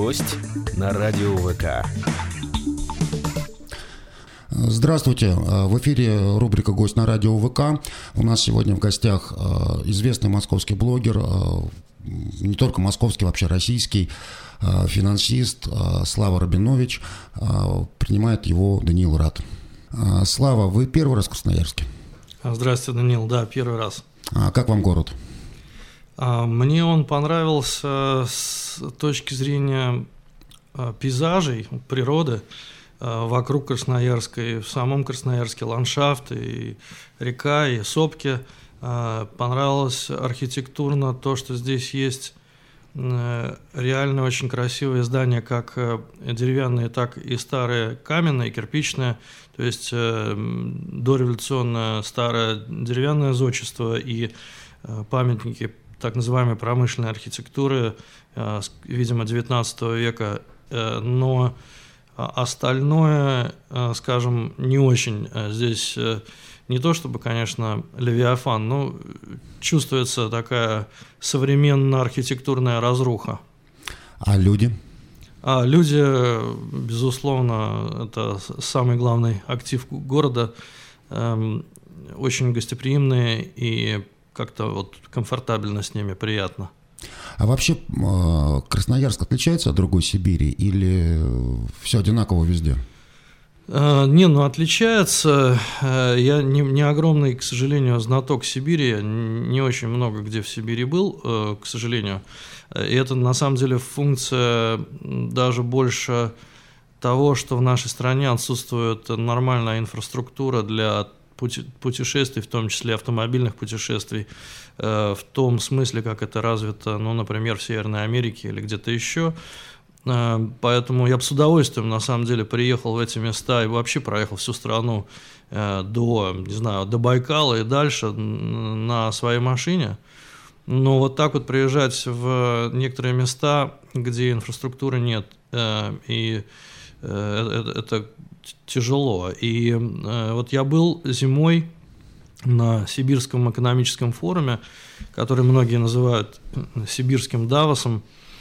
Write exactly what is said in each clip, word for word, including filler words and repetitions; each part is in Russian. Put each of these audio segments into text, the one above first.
Гость на радио ВК. Здравствуйте, в эфире рубрика «Гость на радио ВК». У нас сегодня в гостях известный московский блогер, не только московский, вообще российский, финансист Слава Рабинович. Принимает его Даниил Рад. Слава, вы первый раз в Красноярске? Здравствуйте, Даниил, да, первый раз. А как вам город? Мне он понравился с точки зрения пейзажей, природы вокруг Красноярска, и в самом Красноярске ландшафт, и река, и сопки. Понравилось архитектурно то, что здесь есть реально очень красивые здания, как деревянные, так и старые каменные, кирпичные. То есть дореволюционное старое деревянное зодчество и памятники так называемой промышленной архитектуры, видимо, девятнадцатого века, но остальное, скажем, не очень. Здесь не то чтобы, конечно, Левиафан, но чувствуется такая современная архитектурная разруха. А люди? А люди, безусловно, это самый главный актив города, очень гостеприимные и как-то вот комфортабельно с ними, приятно. А вообще Красноярск отличается от другой Сибири или все одинаково везде? Не, ну отличается. Я не, не огромный, к сожалению, знаток Сибири, я не очень много где в Сибири был, к сожалению. И это на самом деле функция даже больше того, что в нашей стране отсутствует нормальная инфраструктура для путешествий, в том числе автомобильных путешествий, в том смысле, как это развито, ну, например, в Северной Америке или где-то еще. Поэтому я бы с удовольствием, на самом деле, приехал в эти места и вообще проехал всю страну до, не знаю, до Байкала и дальше на своей машине. Но вот так вот приезжать в некоторые места, где инфраструктуры нет, и это тяжело. И вот я был зимой на Сибирском экономическом форуме, который многие называют сибирским Давосом.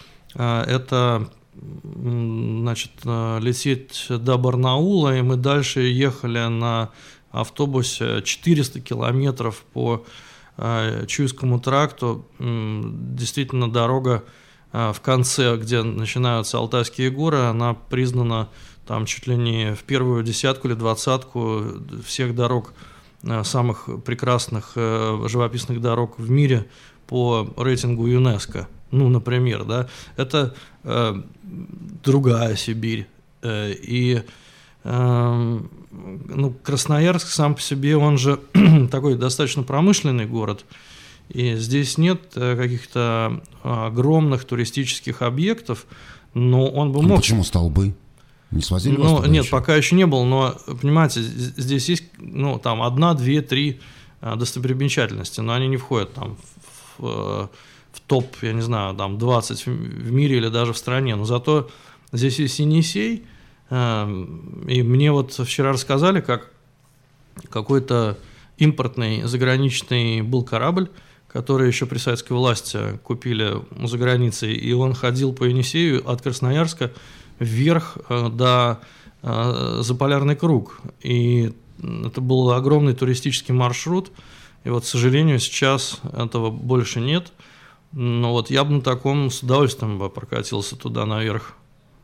Это, значит, лететь до Барнаула, и мы дальше ехали на автобусе четыреста километров по Чуйскому тракту. Действительно, дорога в конце, где начинаются Алтайские горы, она признана там чуть ли не в первую десятку или двадцатку всех дорог, самых прекрасных живописных дорог в мире по рейтингу ЮНЕСКО. Ну, например, да, это э, другая Сибирь. Э, и э, ну, Красноярск сам по себе, он же такой достаточно промышленный город, и здесь нет э, каких-то огромных туристических объектов, но он бы мог... А почему столбы? Не свозили вас ну, туда нет, еще? пока еще не было, но, понимаете, здесь есть, ну, там, одна, две, три достопримечательности, но они не входят там в... в топ, я не знаю, там двадцать в мире или даже в стране, но зато здесь есть Енисей, и мне вот вчера рассказали, как какой-то импортный заграничный был корабль, который еще при советской власти купили за границей, и он ходил по Енисею от Красноярска вверх до Заполярный круг, и это был огромный туристический маршрут, и вот, к сожалению, сейчас этого больше нет. Ну вот я бы на таком с удовольствием бы прокатился туда наверх.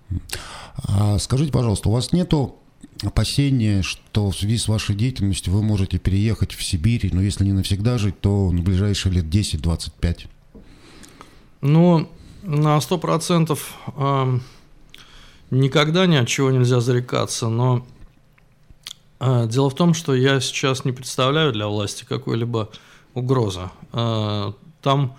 А скажите, пожалуйста, у вас нету опасения, что в связи с вашей деятельностью вы можете переехать в Сибирь, но если не навсегда жить, то на ближайшие лет десять-двадцать пять? Ну, на сто процентов э, никогда ни от чего нельзя зарекаться, но э, дело в том, что я сейчас не представляю для власти какой-либо угрозы. Э, там...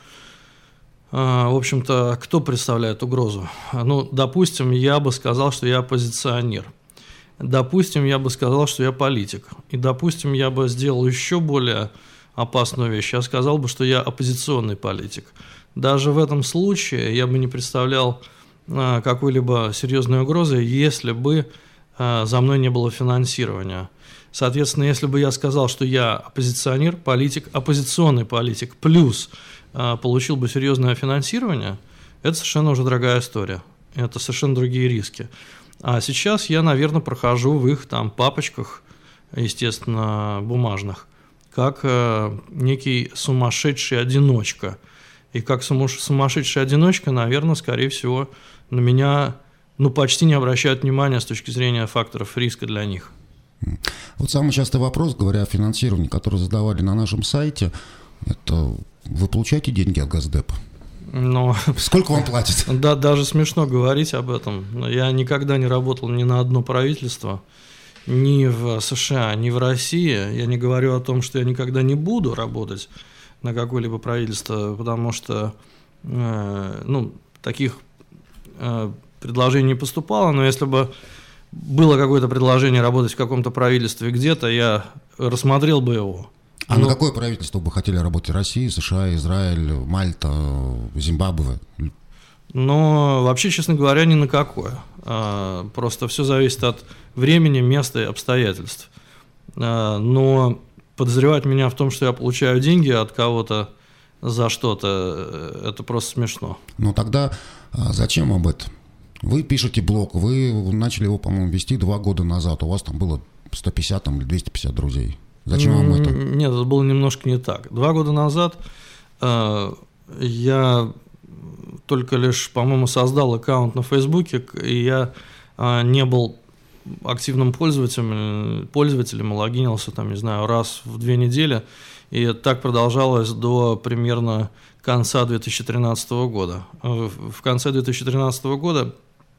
В общем-то, кто представляет угрозу? Ну, допустим, я бы сказал, что я оппозиционер. Допустим, я бы сказал, что я политик. И, допустим, я бы сделал еще более опасную вещь. Я сказал бы, что я оппозиционный политик. Даже в этом случае я бы не представлял какой-либо серьезной угрозы, если бы за мной не было финансирования. Соответственно, если бы я сказал, что я оппозиционер, политик, оппозиционный политик, плюс получил бы серьезное финансирование, это совершенно уже другая история. это совершенно другие риски. А сейчас я, наверное, прохожу в их там папочках, естественно, бумажных, как э, некий сумасшедший одиночка. И как сумасшедший одиночка, наверное, скорее всего, на меня ну, почти не обращают внимания с точки зрения факторов риска для них. Вот самый частый вопрос, говоря о финансировании, который задавали на нашем сайте, это вы получаете деньги от Госдепа? Но, сколько вам платят? Да, даже смешно говорить об этом. Я никогда не работал ни на одно правительство, ни в США, ни в России. Я не говорю о том, что я никогда не буду работать на какое-либо правительство, потому что э, ну, таких э, предложений не поступало, но если бы было какое-то предложение работать в каком-то правительстве где-то, я рассмотрел бы его. А ну, на какое правительство вы хотели работать? Россия, США, Израиль, Мальта, Зимбабве? Но вообще, честно говоря, ни на какое. Просто все зависит от времени, места и обстоятельств. Но подозревать меня в том, что я получаю деньги от кого-то за что-то, это просто смешно. Ну тогда зачем вам это? Вы пишете блог, вы начали его, по-моему, вести два года назад, у вас там было сто пятьдесят там, или двести пятьдесят друзей. Зачем вам это? Нет, это было немножко не так. Два года назад э, я только лишь, по-моему, создал аккаунт на Фейсбуке, и я э, не был активным пользователем, пользователем, логинился там, не знаю, раз в две недели, и так продолжалось до примерно конца две тысячи тринадцатого года. В конце две тысячи тринадцатого года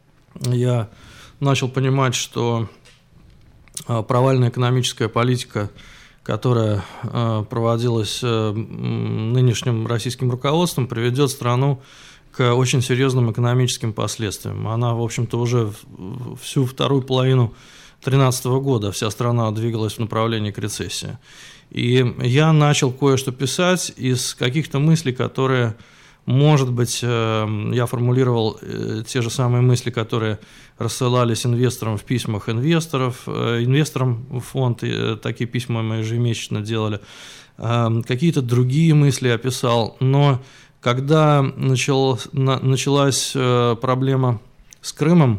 я начал понимать, что провальная экономическая политика, которая проводилась нынешним российским руководством, приведет страну к очень серьезным экономическим последствиям. Она, в общем-то, уже всю вторую половину две тысячи тринадцатого года вся страна двигалась в направлении к рецессии. И я начал кое-что писать из каких-то мыслей, которые, может быть, я формулировал те же самые мысли, которые рассылались инвесторам в письмах инвесторов, инвесторам в фонд, такие письма мы ежемесячно делали, какие-то другие мысли описал, но когда начал, началась проблема с Крымом,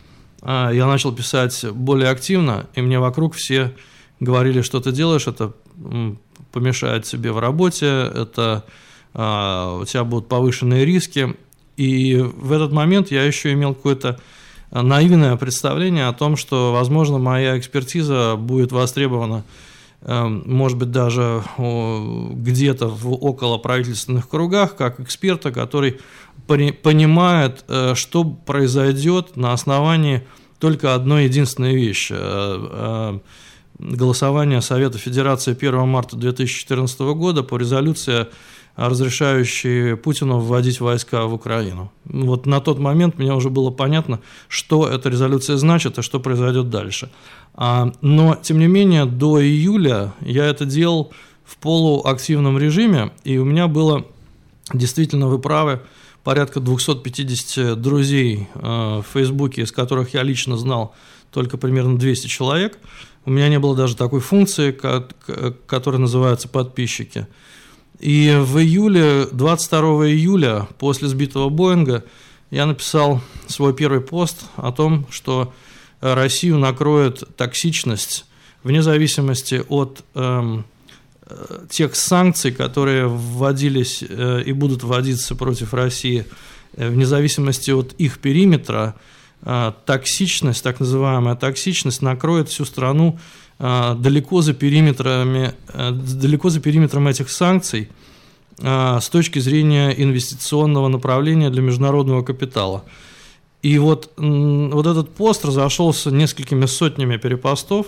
я начал писать более активно, и мне вокруг все говорили, что ты делаешь, это помешает тебе в работе, это а, у тебя будут повышенные риски. И в этот момент я еще имел какое-то наивное представление о том, что, возможно, моя экспертиза будет востребована, может быть, даже где-то в околоправительственных кругах, как эксперта, который понимает, что произойдет на основании только одной единственной вещи – голосование Совета Федерации первого марта две тысячи четырнадцатого года по резолюции, разрешающей Путину вводить войска в Украину. Вот на тот момент мне уже было понятно, что эта резолюция значит и что произойдет дальше. Но, тем не менее, до июля я это делал в полуактивном режиме, и у меня было, действительно, вы правы, порядка двести пятьдесят друзей в Фейсбуке, из которых я лично знал только примерно двести человек. У меня не было даже такой функции, которая называется «подписчики». И в июле, двадцать второго июля, после сбитого Боинга, я написал свой первый пост о том, что Россию накроет токсичность вне зависимости от э, тех санкций, которые вводились э, и будут вводиться против России, э, вне зависимости от их периметра. Токсичность, так называемая токсичность, накроет всю страну далеко за периметрами, далеко за периметром этих санкций с точки зрения инвестиционного направления для международного капитала. И вот, вот этот пост разошелся несколькими сотнями перепостов.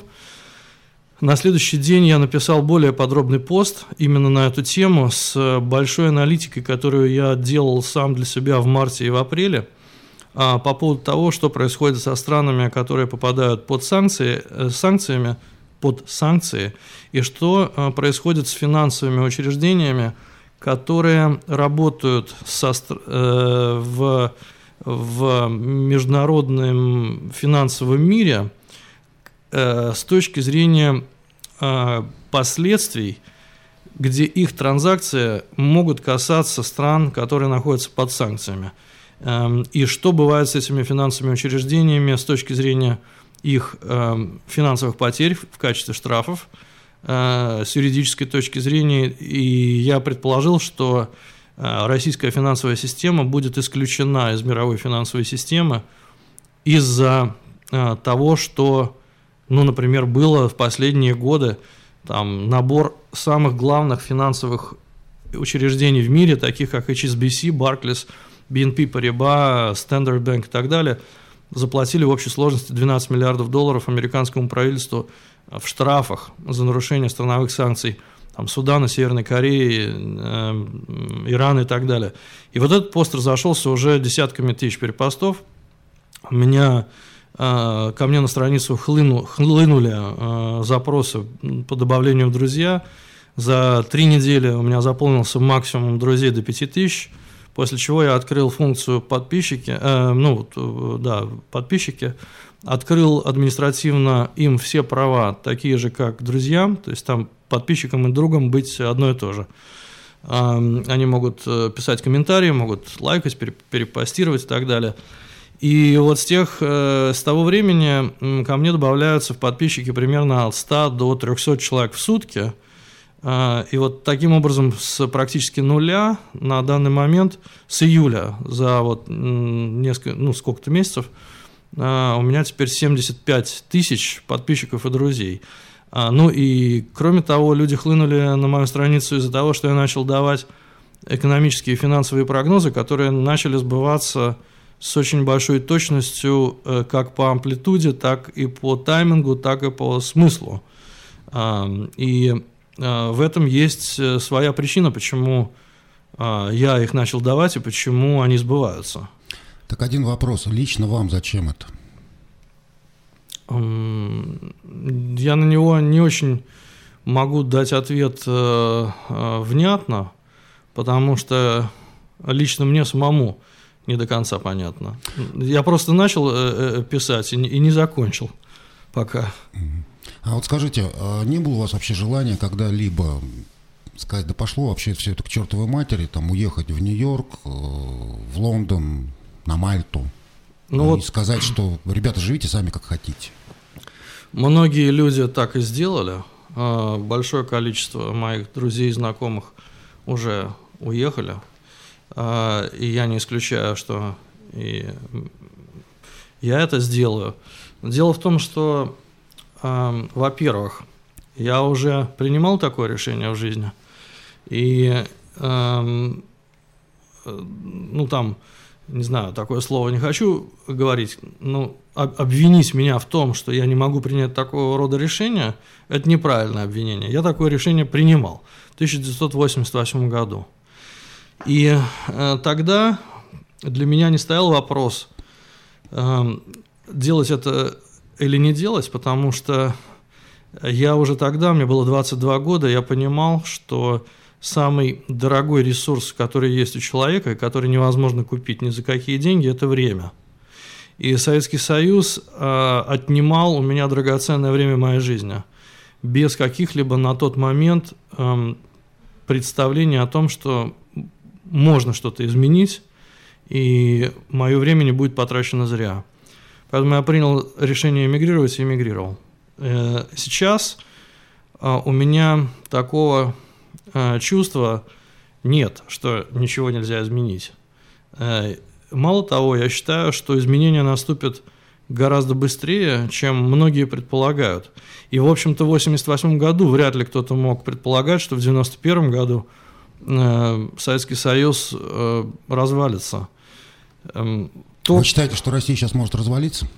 На следующий день я написал более подробный пост именно на эту тему с большой аналитикой, которую я делал сам для себя в марте и в апреле, по поводу того, что происходит со странами, которые попадают под санкции, санкциями, под санкции, и что происходит с финансовыми учреждениями, которые работают со, э, в, в международном финансовом мире э, с точки зрения э, последствий, где их транзакции могут касаться стран, которые находятся под санкциями. И что бывает с этими финансовыми учреждениями с точки зрения их финансовых потерь в качестве штрафов, с юридической точки зрения. И я предположил, что российская финансовая система будет исключена из мировой финансовой системы из-за того, что, ну, например, было в последние годы там, набор самых главных финансовых учреждений в мире, таких как эйч эс би си, Barclays, би эн пи Paribas, Standard Bank и так далее, заплатили в общей сложности двенадцать миллиардов долларов американскому правительству в штрафах за нарушение страновых санкций там, Судана, Северной Кореи, э, Ирана и так далее. И вот этот пост разошелся уже десятками тысяч перепостов. У меня, э, ко мне на страницу хлыну, хлынули э, запросы по добавлению в друзья. За три недели у меня заполнился максимум друзей до пяти тысяч, после чего я открыл функцию подписчики, э, ну, да, подписчики, открыл административно им все права, такие же, как друзьям, то есть там подписчикам и другом быть одно и то же. Э, они могут писать комментарии, могут лайкать, перепостировать и так далее. И вот с, тех, э, с того времени ко мне добавляются в подписчики примерно от ста до трехсот человек в сутки. И вот таким образом с практически нуля на данный момент, с июля за вот несколько, ну сколько-то месяцев, у меня теперь семьдесят пять тысяч подписчиков и друзей. Ну и кроме того, люди хлынули на мою страницу из-за того, что я начал давать экономические и финансовые прогнозы, которые начали сбываться с очень большой точностью как по амплитуде, так и по таймингу, так и по смыслу. И в этом есть своя причина, почему я их начал давать и почему они сбываются. Так один вопрос. Лично вам зачем это? Я на него не очень могу дать ответ внятно, потому что лично мне самому не до конца понятно. Я просто начал писать и не закончил пока. А вот скажите, не было у вас вообще желания когда-либо сказать, да пошло вообще все это к чертовой матери, там уехать в Нью-Йорк, в Лондон, на Мальту, ну и вот сказать, что ребята, живите сами как хотите? Многие люди так и сделали. Большое количество моих друзей и знакомых уже уехали. И я не исключаю, что и я это сделаю. Дело в том, что во-первых, я уже принимал такое решение в жизни, и, э, ну, там, не знаю, такое слово не хочу говорить, но обвинить меня в том, что я не могу принять такого рода решения, это неправильное обвинение. Я такое решение принимал в тысяча девятьсот восемьдесят восьмом году. И э, тогда для меня не стоял вопрос, э, делать это или не делать, потому что я уже тогда, мне было двадцать два года, я понимал, что самый дорогой ресурс, который есть у человека, и который невозможно купить ни за какие деньги, это время. И Советский Союз э, отнимал у меня драгоценное время моей жизни, без каких-либо на тот момент э, представлений о том, что можно что-то изменить, и мое время не будет потрачено зря. Поэтому я принял решение эмигрировать и эмигрировал. Сейчас у меня такого чувства нет, что ничего нельзя изменить. Мало того, я считаю, что изменения наступят гораздо быстрее, чем многие предполагают. И, в общем-то, в восемьдесят восьмом году вряд ли кто-то мог предполагать, что в девяносто первом году Советский Союз развалится. То... Вы считаете, что Россия сейчас может развалиться?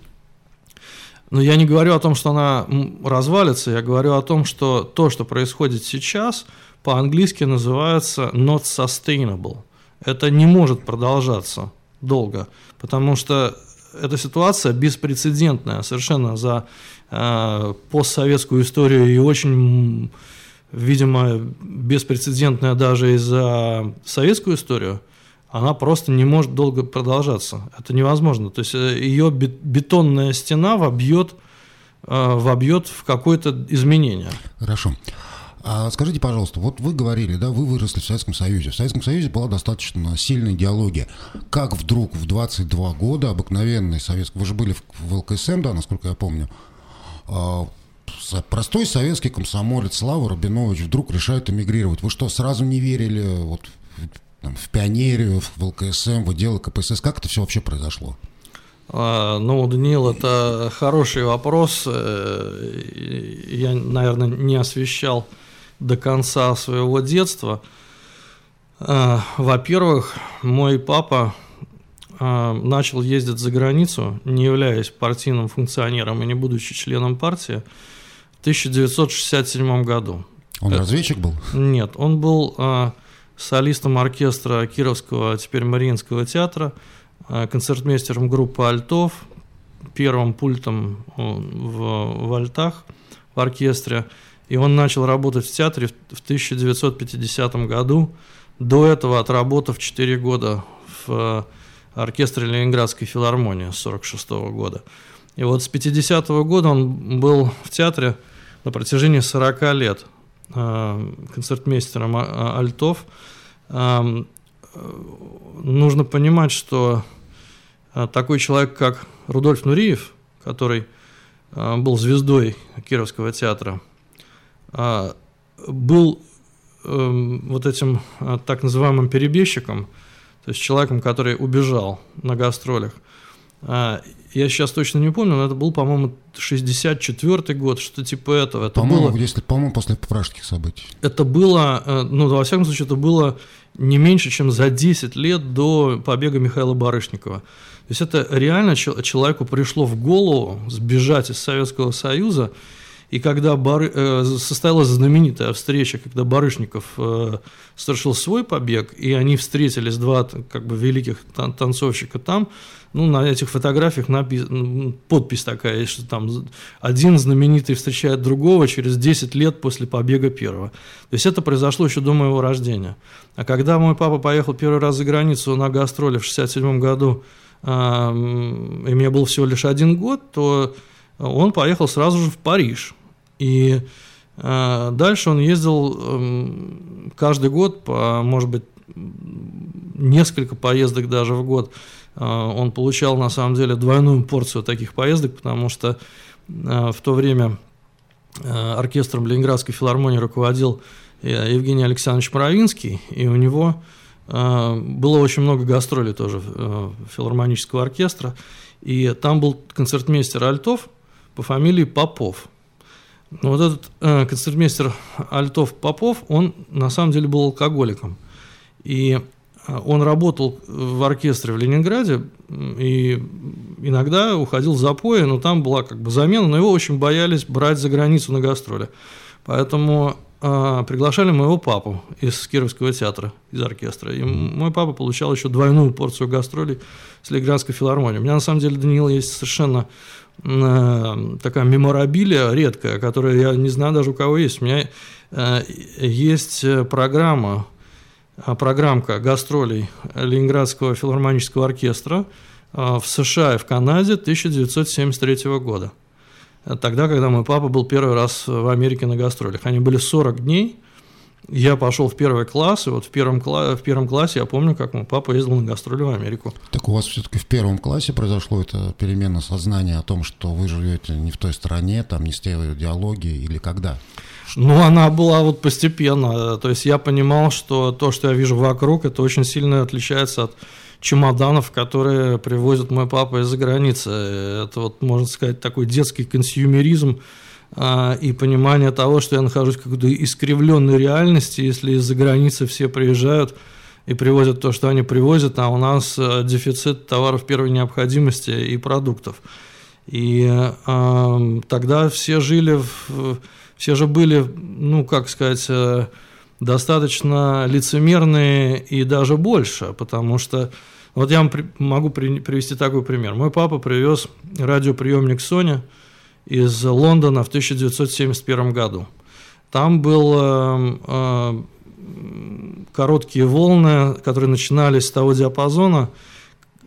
Но я не говорю о том, что она развалится, я говорю о том, что то, что происходит сейчас, по-английски называется not sustainable. Это не может продолжаться долго, потому что эта ситуация беспрецедентная совершенно за э, постсоветскую историю и очень, видимо, беспрецедентная даже и за советскую историю. Она просто не может долго продолжаться. Это невозможно. То есть ее бетонная стена вобьет, вобьет в какое-то изменение. Хорошо. А скажите, пожалуйста, вот вы говорили, да, вы выросли в Советском Союзе. В Советском Союзе была достаточно сильная идеология. Как вдруг в двадцать два года обыкновенный советский... Вы же были в эл ка эс эм, да, насколько я помню. Простой советский комсомолец Слава Рабинович вдруг решает эмигрировать. Вы что, сразу не верили вот, там, в пионерию, в эл ка эс эм, в отделы ка пэ эс эс? Как это все вообще произошло? А, ну, Даниил, это хороший вопрос. Я, наверное, не освещал до конца своего детства. А, во-первых, мой папа а, начал ездить за границу, не являясь партийным функционером и не будучи членом партии, в тысяча девятьсот шестьдесят седьмом году. Он это... разведчик был? Нет, он был а, солистом оркестра Кировского, а теперь Мариинского театра, а, концертмейстером группы альтов, первым пультом в, в альтах в оркестре. И он начал работать в театре в тысяча девятьсот пятидесятом году, до этого отработав четыре года в оркестре Ленинградской филармонии с сорок шестого года. И вот с пятидесятого года он был в театре на протяжении сорока лет концертмейстером альтов. Нужно понимать, что такой человек, как Рудольф Нуриев, который был звездой Кировского театра, был вот этим так называемым перебежчиком, то есть человеком, который убежал на гастролях. Я сейчас точно не помню, но это был, по-моему, шестьдесят четвёртый год, что типа этого. Это по-моему, было, если, по-моему, после пражских событий. Это было, ну, во всяком случае, это было не меньше, чем за десять лет до побега Михаила Барышникова. То есть это реально человеку пришло в голову сбежать из Советского Союза. И когда Бары... состоялась знаменитая встреча, когда Барышников совершил свой побег, и они встретились, два как бы великих танцовщика там, ну, на этих фотографиях напис... подпись такая есть, что там один знаменитый встречает другого через десять лет после побега первого. То есть это произошло еще до моего рождения. А когда мой папа поехал первый раз за границу на гастроли в шестьдесят седьмом году, и мне был всего лишь один год, то он поехал сразу же в Париж. И э, дальше он ездил э, каждый год, по, может быть, несколько поездок даже в год. Э, он получал, на самом деле, двойную порцию таких поездок, потому что э, в то время э, оркестром Ленинградской филармонии руководил э, Евгений Александрович Моровинский, и у него э, было очень много гастролей тоже э, филармонического оркестра, и там был концертмейстер альтов по фамилии Попов. Но вот этот э, концертмейстер альтов Попов, он на самом деле был алкоголиком. И э, он работал в оркестре в Ленинграде и иногда уходил в запои, но там была как бы замена, но его очень боялись брать за границу на гастроли. Поэтому э, приглашали моего папу из Кировского театра, из оркестра. И мой папа получал еще двойную порцию гастролей с Ленинградской филармонией. У меня на самом деле, Даниил, есть совершенно такая меморабилия редкая, которая я не знаю даже у кого есть. У меня э, есть программа, программка гастролей Ленинградского филармонического оркестра э, в США и в Канаде тысяча девятьсот семьдесят третьего года. Тогда, когда мой папа был первый раз в Америке на гастролях. Они были сорок дней. Я пошел в первый класс, и вот в первом, кла- в первом классе я помню, как мой папа ездил на гастроли в Америку. Так у вас все-таки в первом классе произошло это перемена сознания о том, что вы живете не в той стране, там не с той идеологией, или когда? Ну, она была вот постепенно. То есть я понимал, что то, что я вижу вокруг, это очень сильно отличается от чемоданов, которые привозит мой папа из-за границы. Это вот, можно сказать, такой детский консюмеризм, и понимание того, что я нахожусь в какой-то искривленной реальности, если из-за границы все приезжают и привозят то, что они привозят, а у нас дефицит товаров первой необходимости и продуктов. И э, тогда все жили, в, все же были, ну, как сказать, достаточно лицемерные и даже больше, потому что, вот я вам при, могу при, привести такой пример. Мой папа привез радиоприемник Sony из Лондона в тысяча девятьсот семьдесят первом году. Там были э, э, короткие волны, которые начинались с того диапазона,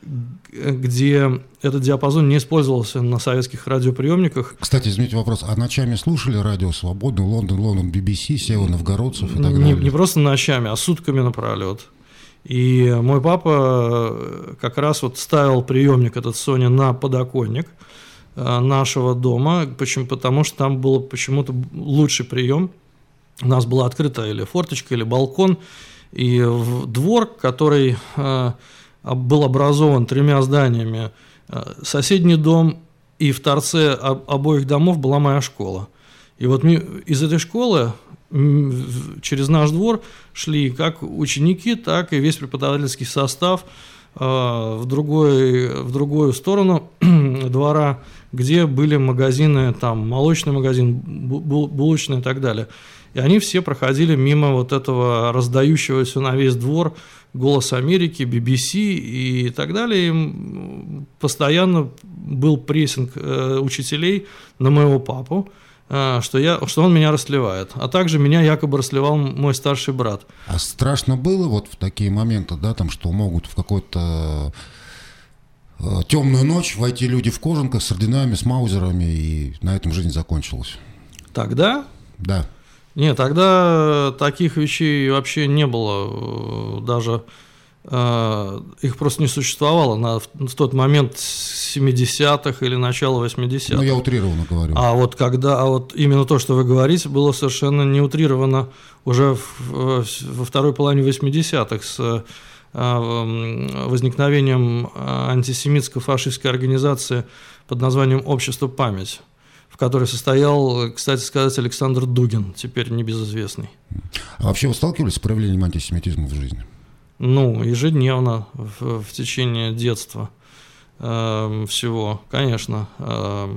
где этот диапазон не использовался на советских радиоприемниках. Кстати, извините вопрос, а ночами слушали радио «Свободный», «Лондон», «Лондон», би би си, «Сева Новгородцев» и так далее? Не, не просто ночами, а сутками напролет. И мой папа как раз вот ставил приемник этот Sony на подоконник нашего дома, почему? Потому что там был почему-то лучший прием. У нас была открыта или форточка, или балкон, и в двор, который э, был образован тремя зданиями, э, соседний дом, и в торце об, обоих домов была моя школа. И вот ми, из этой школы через наш двор шли как ученики, так и весь преподавательский состав э, в, другой, в другую сторону двора, где были магазины, там молочный магазин, булочный и так далее. И они все проходили мимо вот этого раздающегося на весь двор «Голос Америки», би би си и так далее. И постоянно был прессинг э, учителей на моего папу, э, что, я, что он меня расслевает. А также меня якобы расслевал мой старший брат. А страшно было вот в такие моменты, да, там, что могут в какой-то э, темную ночь войти люди в кожанках с орденами, с маузерами, и на этом жизнь закончилась? Тогда? Да. Нет, тогда таких вещей вообще не было, даже э, их просто не существовало на, в тот момент семидесятых или начало восьмидесятых. Ну, я утрированно говорю. А вот когда, а вот именно то, что вы говорите, было совершенно не утрировано уже в, во второй половине восьмидесятых с э, возникновением антисемитско-фашистской организации под названием «Общество память», в которой состоял, кстати сказать, Александр Дугин, теперь небезызвестный. А вообще вы сталкивались с проявлением антисемитизма в жизни? Ну, ежедневно, в, в течение детства э, всего, конечно. Э,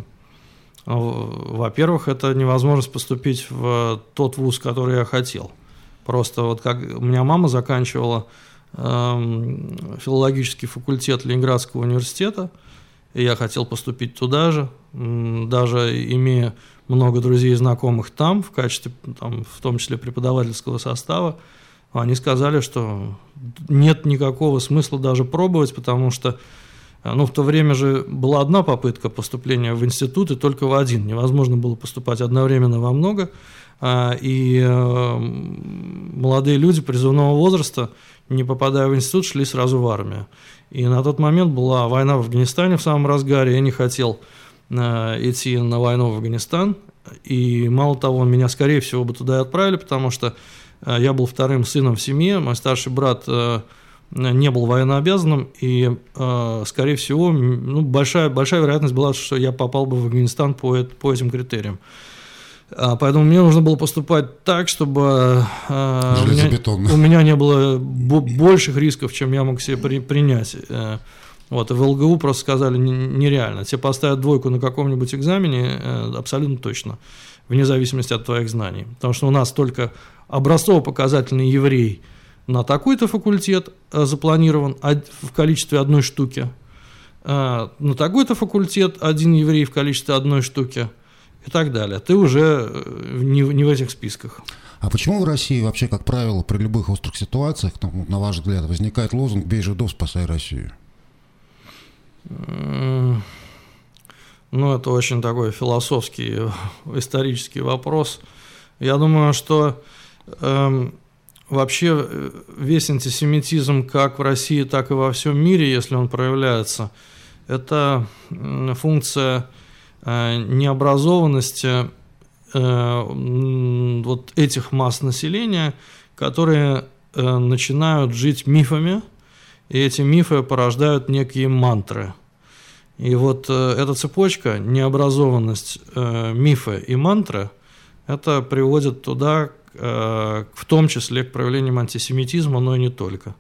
во-первых, это невозможность поступить в тот вуз, который я хотел. Просто вот как у меня мама заканчивала э, филологический факультет Ленинградского университета, и я хотел поступить туда же, даже имея много друзей и знакомых там, в качестве, там, в том числе преподавательского состава, они сказали, что нет никакого смысла даже пробовать, потому что ну, в то время же была одна попытка поступления в институт, и только в один. Невозможно было поступать одновременно во много, и молодые люди призывного возраста, не попадая в институт, шли сразу в армию. И на тот момент была война в Афганистане в самом разгаре, я не хотел э, идти на войну в Афганистан, и мало того, меня, скорее всего, бы туда и отправили, потому что э, я был вторым сыном в семье, мой старший брат э, не был военнообязанным, и, э, скорее всего, ну, большая, большая вероятность была, что я попал бы в Афганистан по, по этим критериям. Поэтому мне нужно было поступать так, чтобы э, у, меня, у меня не было больших рисков, чем я мог себе при, принять. Вот, и в ЛГУ просто сказали нереально. Тебе поставят двойку на каком-нибудь экзамене абсолютно точно, вне зависимости от твоих знаний. Потому что у нас только образцово-показательный еврей на такой-то факультет запланирован в количестве одной штуки, на такой-то факультет один еврей в количестве одной штуки, и так далее. Ты уже не, не в этих списках. А почему в России вообще, как правило, при любых острых ситуациях, на ваш взгляд, возникает лозунг «Бей жидов, спасай Россию»? Ну, это очень такой философский, исторический вопрос. Я думаю, что э, вообще весь антисемитизм как в России, так и во всем мире, если он проявляется, это функция необразованности э, вот этих масс населения, которые э, начинают жить мифами, и эти мифы порождают некие мантры. И вот э, эта цепочка, необразованность, э, мифы и мантры, это приводит туда, э, в том числе к проявлениям антисемитизма, но и не только.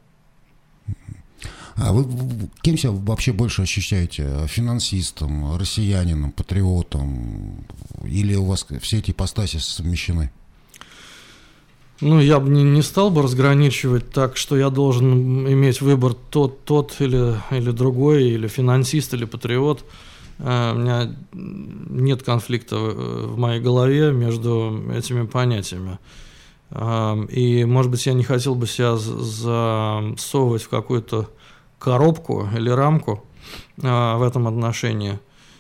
А вы кем себя вообще больше ощущаете? Финансистом, россиянином, патриотом? Или у вас все эти ипостаси совмещены? Ну, я бы не, не стал бы разграничивать так, что я должен иметь выбор тот, тот или, или другой, или финансист, или патриот. У меня нет конфликта в моей голове между этими понятиями. И, может быть, я не хотел бы себя засовывать в какую-то коробку или рамку в этом отношении.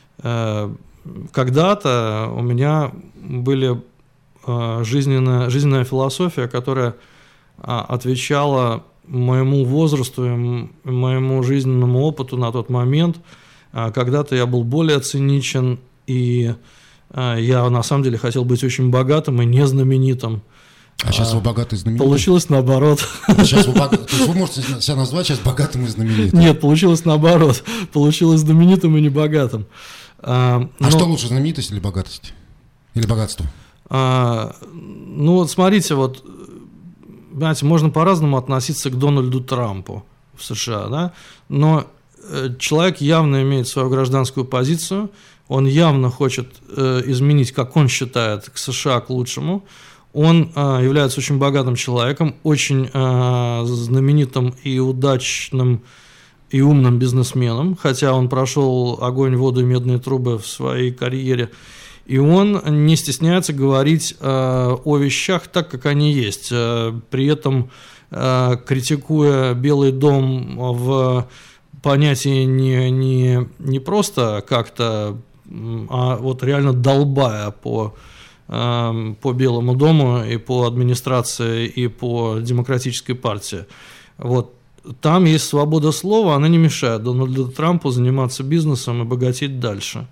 Когда-то у меня были жизненная, жизненная философия, которая отвечала моему возрасту и моему жизненному опыту на тот момент. Когда-то я был более циничен, и я на самом деле хотел быть очень богатым и не знаменитым. А сейчас вы богатый и знаменитый? Получилось наоборот. Сейчас вы, бог... То есть вы можете себя назвать сейчас богатым и знаменитым? Нет, получилось наоборот. Получилось знаменитым и не богатым. А, Но... а что лучше, знаменитость или богатость? Или богатство? А, ну вот смотрите, вот, знаете, можно по-разному относиться к Дональду Трампу в США, да? Но человек явно имеет свою гражданскую позицию, он явно хочет э, изменить, как он считает, к США к лучшему. Он э, является очень богатым человеком, очень э, знаменитым и удачным и умным бизнесменом, хотя он прошел огонь, воду и медные трубы в своей карьере. И он не стесняется говорить э, о вещах так, как они есть, э, при этом э, критикуя Белый дом в понятии не, не, не просто как-то, а вот реально долбая по... по Белому дому и по администрации и по демократической партии. Вот. Там есть свобода слова, она не мешает Дональду Трампу заниматься бизнесом и богатеть дальше.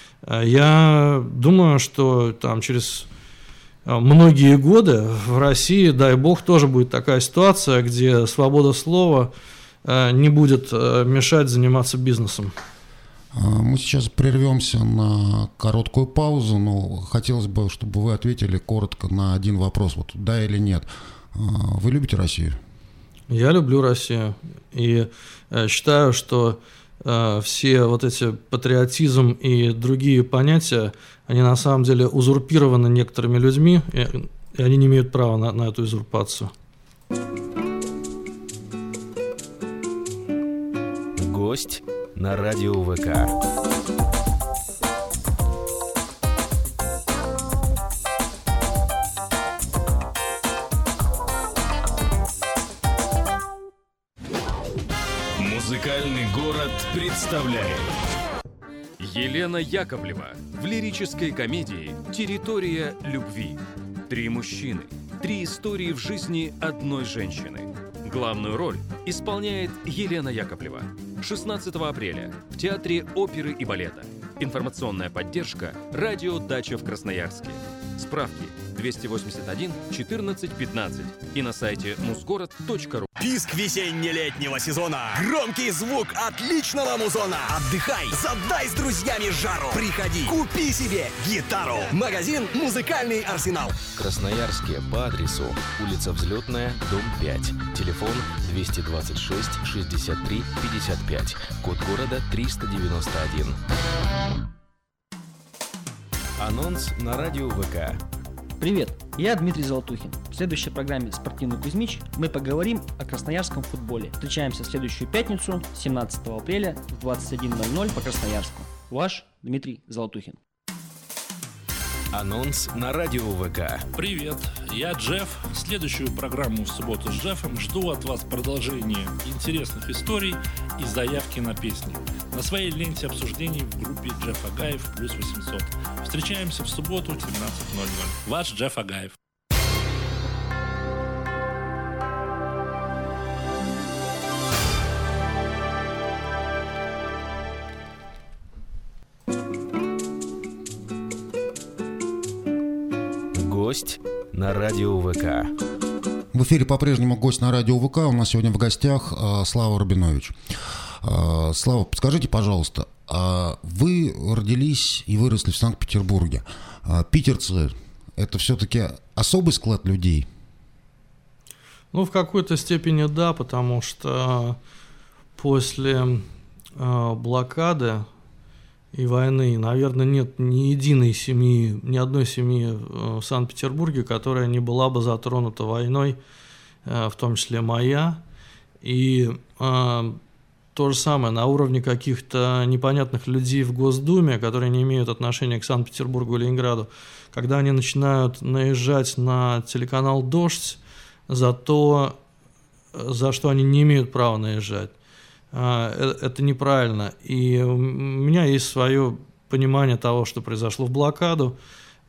Я думаю, что там через многие годы в России, дай бог, тоже будет такая ситуация, где свобода слова не будет мешать заниматься бизнесом. Мы сейчас прервемся на короткую паузу, но хотелось бы, чтобы вы ответили коротко на один вопрос, вот да или нет. Вы любите Россию? Я люблю Россию и считаю, что все вот эти патриотизм и другие понятия, они на самом деле узурпированы некоторыми людьми, и они не имеют права на, на эту узурпацию. Гость на радио ВК. Музыкальный город представляет Елена Яковлева в лирической комедии «Территория любви». Три мужчины, три истории в жизни одной женщины. Главную роль исполняет Елена Яковлева. шестнадцатого апреля в Театре оперы и балета. Информационная поддержка «Радио Дача» в Красноярске. Справки двести восемьдесят один четырнадцать пятнадцать и на сайте музгород точка ру. Писк весенне-летнего сезона. Громкий звук отличного музона. Отдыхай, задай с друзьями жару. Приходи, купи себе гитару. Магазин «Музыкальный арсенал». В Красноярске по адресу улица Взлетная, дом пять. Телефон двести двадцать шесть шестьдесят три пятьдесят пять. Код города триста девяносто один. Анонс на радио ВК. Привет, я Дмитрий Золотухин. В следующей программе «Спортивный Кузьмич» мы поговорим о красноярском футболе. Встречаемся в следующую пятницу, семнадцатого апреля в двадцать один ноль ноль по Красноярску. Ваш Дмитрий Золотухин. Анонс на радио ВК. Привет, я Джефф. Следующую программу в субботу с Джеффом жду от вас продолжения интересных историй и заявки на песни. На своей ленте обсуждений в группе Джефф Агаев плюс восемьсот. Встречаемся в субботу семнадцать ноль ноль. Ваш Джефф Агаев. Гость на радио ВК. В эфире по-прежнему гость на радио ВК. У нас сегодня в гостях э, Слава Рабинович. Э, Слава, подскажите, пожалуйста, э, вы родились и выросли в Санкт-Петербурге. Э, питерцы – это все-таки особый склад людей? Ну, в какой-то степени да, потому что после э, блокады и войны, наверное, нет ни единой семьи, ни одной семьи в Санкт-Петербурге, которая не была бы затронута войной, в том числе моя. И э, то же самое на уровне каких-то непонятных людей в Госдуме, которые не имеют отношения к Санкт-Петербургу и Ленинграду, когда они начинают наезжать на телеканал «Дождь» за то, за что они не имеют права наезжать. это неправильно. И у меня есть свое понимание того, что произошло в блокаду.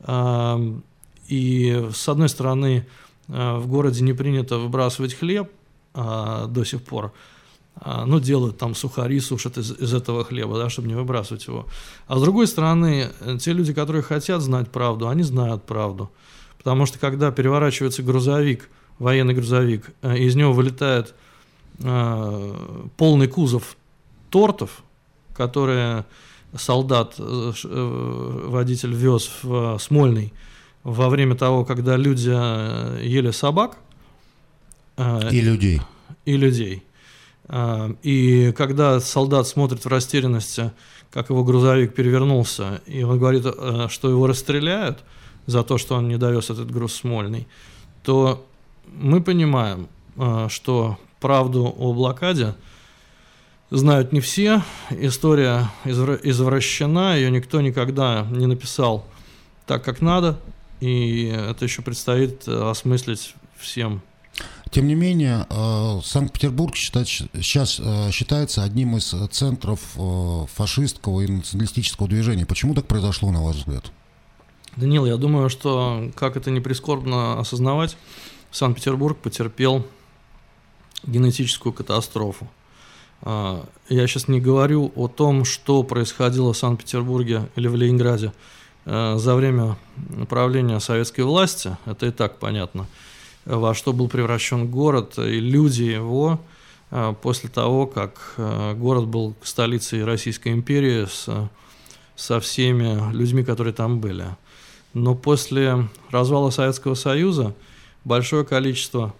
И, с одной стороны, в городе не принято выбрасывать хлеб до сих пор. Ну, делают там сухари, сушат из, из этого хлеба, да, чтобы не выбрасывать его. А с другой стороны, те люди, которые хотят знать правду, они знают правду. Потому что, когда переворачивается грузовик, военный грузовик, из него вылетает э, полный кузов тортов, которые солдат, э, водитель вез в Смольный во время того, когда люди ели собак. Э, и людей. И людей. И когда солдат смотрит в растерянности, как его грузовик перевернулся, и он говорит, что его расстреляют за то, что он не довез этот груз Смольный, то мы понимаем, что правду о блокаде знают не все, история извращена, ее никто никогда не написал так, как надо, и это еще предстоит осмыслить всем. Тем не менее, Санкт-Петербург сейчас считается одним из центров фашистского и националистического движения. Почему так произошло, на ваш взгляд? Данил, я думаю, что, как это не прискорбно осознавать, Санкт-Петербург потерпел генетическую катастрофу. Я сейчас не говорю о том, что происходило в Санкт-Петербурге или в Ленинграде за время правления советской власти, это и так понятно, во что был превращен город и люди его после того, как город был столицей Российской империи с, со всеми людьми, которые там были. Но после развала Советского Союза большое количество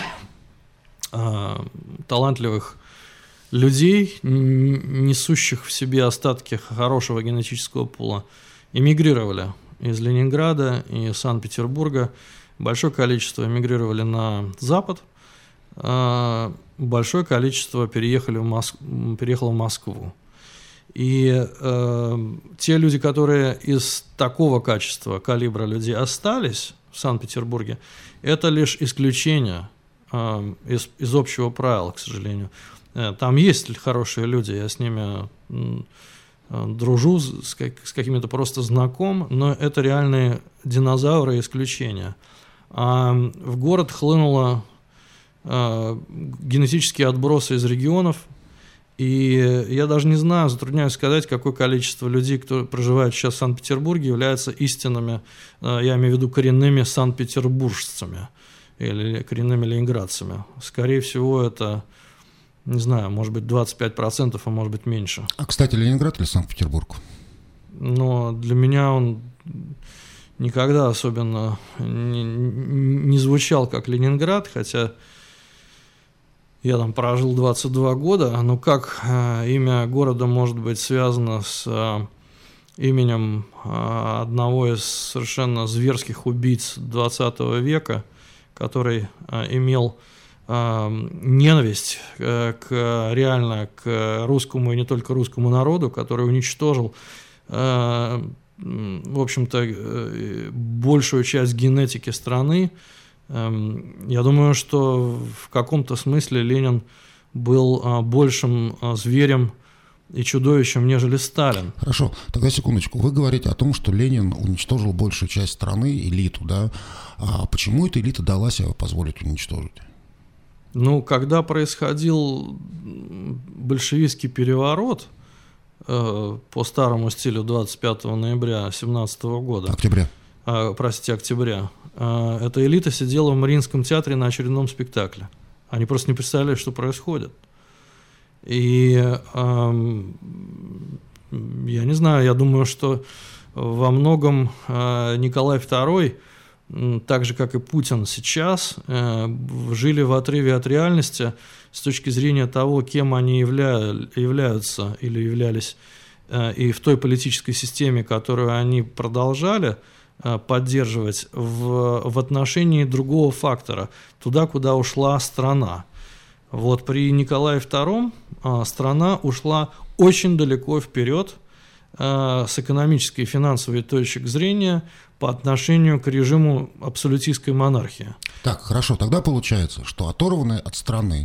э, талантливых людей, несущих в себе остатки хорошего генетического пула, эмигрировали из Ленинграда и Санкт-Петербурга. Большое количество эмигрировали на Запад, большое количество переехали в Моск... переехало в Москву. И э, те люди, которые из такого качества, калибра людей остались в Санкт-Петербурге, это лишь исключение э, из, из общего правила, к сожалению. Там есть хорошие люди, я с ними э, дружу, с, как, с какими-то просто знаком, но это реальные динозавры исключения. А в город хлынуло э, генетические отбросы из регионов, и я даже не знаю, затрудняюсь сказать, какое количество людей, кто проживает сейчас в Санкт-Петербурге, являются истинными, э, я имею в виду коренными санкт-петербуржцами или коренными ленинградцами. Скорее всего, это, не знаю, может быть двадцать пять процентов, а может быть меньше. А, кстати, Ленинград или Санкт-Петербург? Но для меня он никогда особенно не, не звучал как Ленинград, хотя я там прожил двадцать два года, но как э, имя города может быть связано с э, именем э, одного из совершенно зверских убийц двадцатого века, который э, имел э, ненависть э, к, реально к русскому и не только русскому народу, который уничтожил э, в общем-то, большую часть генетики страны. Я думаю, что в каком-то смысле Ленин был большим зверем и чудовищем, нежели Сталин. Хорошо, тогда секундочку. Вы говорите о том, что Ленин уничтожил большую часть страны, элиту, да? А почему эта элита дала себе позволить уничтожить? Ну, когда происходил большевистский переворот, по старому стилю двадцать пятого ноября тысяча девятьсот семнадцатого года. Октября. Э, простите, октября. Э, эта элита сидела в Мариинском театре на очередном спектакле. Они просто не представляли, что происходит. И э, я не знаю, я думаю, что во многом э, Николай второй, э, так же, как и Путин сейчас, э, жили в отрыве от реальности с точки зрения того, кем они явля... являются или являлись, э, и в той политической системе, которую они продолжали э, поддерживать, в, в отношении другого фактора, туда, куда ушла страна. Вот при Николае втором э, страна ушла очень далеко вперед э, с экономической и финансовой точки зрения по отношению к режиму абсолютистской монархии. Так, хорошо, тогда получается, что оторванные от страны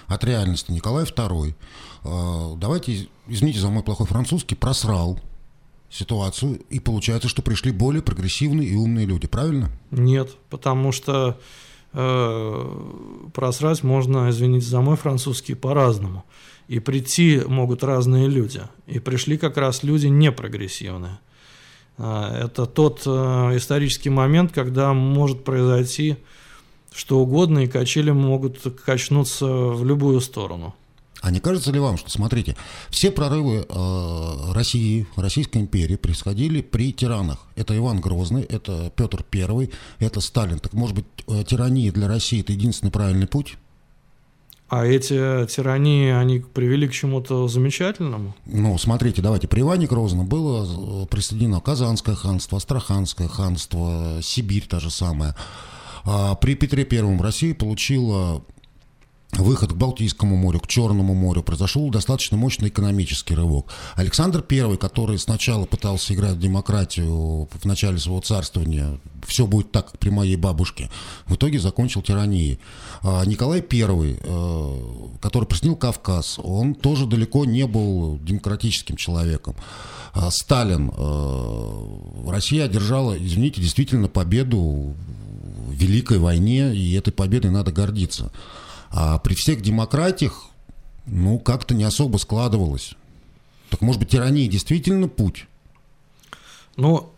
от реальности. Николай второй, давайте, извините за мой плохой французский, просрал ситуацию, и получается, что пришли более прогрессивные и умные люди, правильно? Нет, потому что э, просрать можно, извините за мой французский, по-разному. И прийти могут разные люди. И пришли как раз люди непрогрессивные. Это тот э, исторический момент, когда может произойти что угодно, и качели могут качнуться в любую сторону. А не кажется ли вам, что, смотрите, все прорывы э, России, Российской империи происходили при тиранах? Это Иван Грозный, это Петр Первый, это Сталин. Так, может быть, э, тирания для России – это единственный правильный путь? А эти тирании, они привели к чему-то замечательному? Ну, смотрите, давайте, при Иване Грозном было присоединено Казанское ханство, Астраханское ханство, Сибирь та же самая. А при Петре Первом Россия получила выход к Балтийскому морю, к Черному морю, произошел достаточно мощный экономический рывок. Александр Первый, который сначала пытался играть в демократию в начале своего царствования, все будет так, как при моей бабушке, в итоге закончил тиранией. А Николай Первый, который присоединил Кавказ, он тоже далеко не был демократическим человеком. А Сталин, Россия одержала, извините, действительно победу в Великой войне, и этой победой надо гордиться. А при всех демократиях, ну, как-то не особо складывалось. Так, может быть, тирания действительно путь? Ну,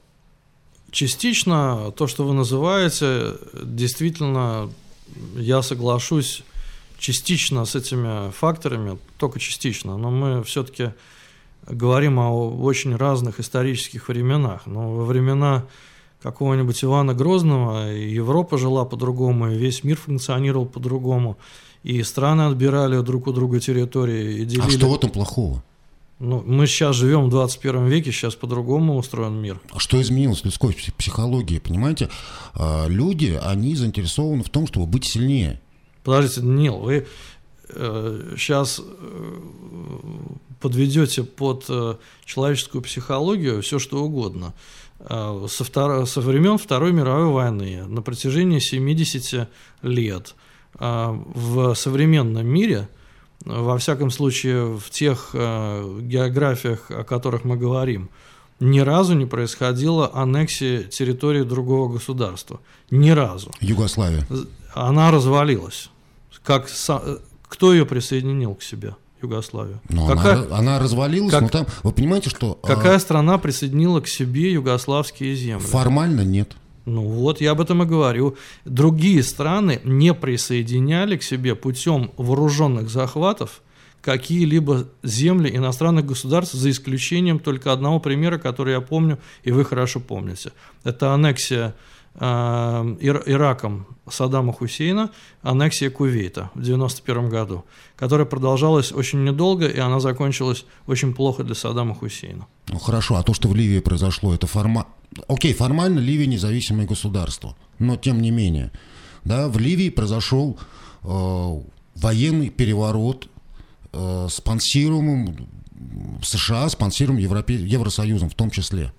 частично то, что вы называете, действительно, я соглашусь частично с этими факторами, только частично, но мы все-таки говорим о очень разных исторических временах. Но во времена какого-нибудь Ивана Грозного и Европа жила по-другому, и весь мир функционировал по-другому, и страны отбирали друг у друга территории и делили. А что в этом плохого? Ну, мы сейчас живем в двадцать первом веке, сейчас по-другому устроен мир. А что изменилось в людской психологии, понимаете? Люди, они заинтересованы в том, чтобы быть сильнее. Подождите, Нил, вы э, сейчас э, подведете под э, человеческую психологию все, что угодно. Э, со, втор... со времен Второй мировой войны на протяжении семидесяти лет э, в современном мире, во всяком случае в тех э, географиях, о которых мы говорим, ни разу не происходила аннексия территории другого государства. Ни разу. Югославия. Она развалилась. Как, кто ее присоединил к себе, Югославию? Но какая, она, она развалилась, как, но там, вы понимаете, что... Какая а, страна присоединила к себе югославские земли? Формально нет. Ну вот, я об этом и говорю. Другие страны не присоединяли к себе путем вооруженных захватов какие-либо земли иностранных государств, за исключением только одного примера, который я помню, и вы хорошо помните. Это аннексия э, Ир- Ираком Саддама Хусейна, аннексия Кувейта в девяносто первом году, которая продолжалась очень недолго, и она закончилась очень плохо для Саддама Хусейна. Ну хорошо, а то, что в Ливии произошло, это формально... Окей, формально Ливия независимое государство, но тем не менее. Да, в Ливии произошел э, военный переворот, спонсируемым США, спонсируемым Европе... Евросоюзом в том числе.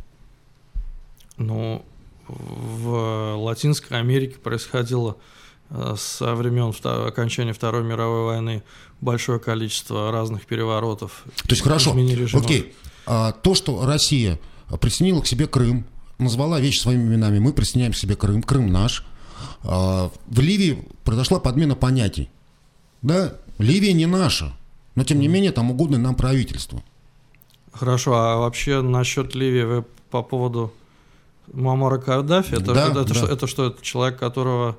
Ну, в Латинской Америке происходило со времен окончания Второй мировой войны большое количество разных переворотов. То есть хорошо, окей. А, то, что Россия присоединила к себе Крым, назвала вещи своими именами, мы присоединяем к себе Крым, Крым наш. А, в Ливии произошла подмена понятий. Да, Ливия не наша. Но, тем не менее, там угодно нам правительство. Хорошо, а вообще насчет Ливии вы по поводу Муаммара Каддафи, это, да, это, это, да. Что, это что, это человек, которого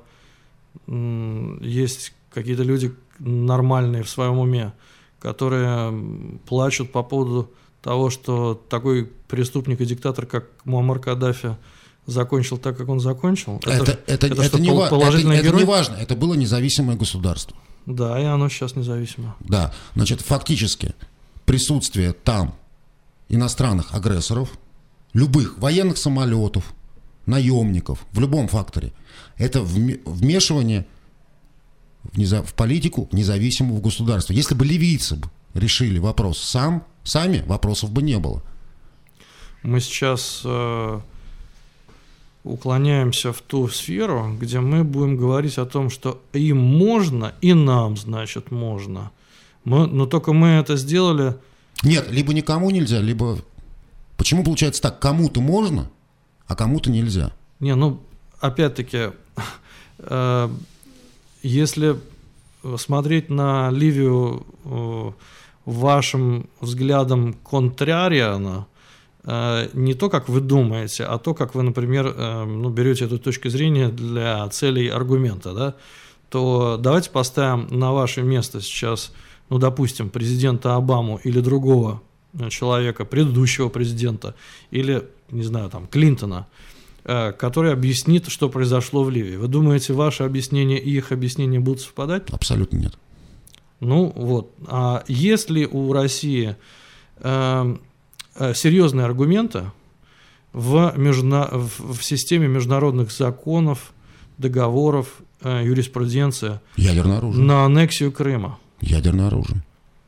м, есть какие-то люди нормальные в своем уме, которые плачут по поводу того, что такой преступник и диктатор, как Муаммар Каддафи, закончил так, как он закончил? Это, это, это, это, это, не, положительный это, это не важно, это было независимое государство. Да, и оно сейчас независимо. Да, значит, фактически присутствие там иностранных агрессоров, любых военных самолетов, наемников, в любом факторе, это вмешивание в, неза- в политику независимого государства. Если бы ливийцы решили вопрос сам, сами, вопросов бы не было. Мы сейчас э, уклоняемся в ту сферу, где мы будем говорить о том, что им можно, и нам, значит, можно. Мы, но только мы это сделали... Нет, либо никому нельзя, либо... Почему получается так? Кому-то можно, а кому-то нельзя? Не, ну, опять-таки, э, если смотреть на Ливию э, вашим взглядом контрариана, э, не то, как вы думаете, а то, как вы, например, э, ну, берете эту точку зрения для целей аргумента, да, то давайте поставим на ваше место сейчас, ну, допустим, президента Обаму или другого человека, предыдущего президента, или, не знаю, там, Клинтона, э, который объяснит, что произошло в Ливии. Вы думаете, ваше объяснение и их объяснение будут совпадать? Абсолютно нет. Ну вот, а если у России э, э, серьезные аргументы в, межна... в, в системе международных законов, договоров, э, юриспруденции Ядерное оружие. На аннексию Крыма? Ядерное оружие.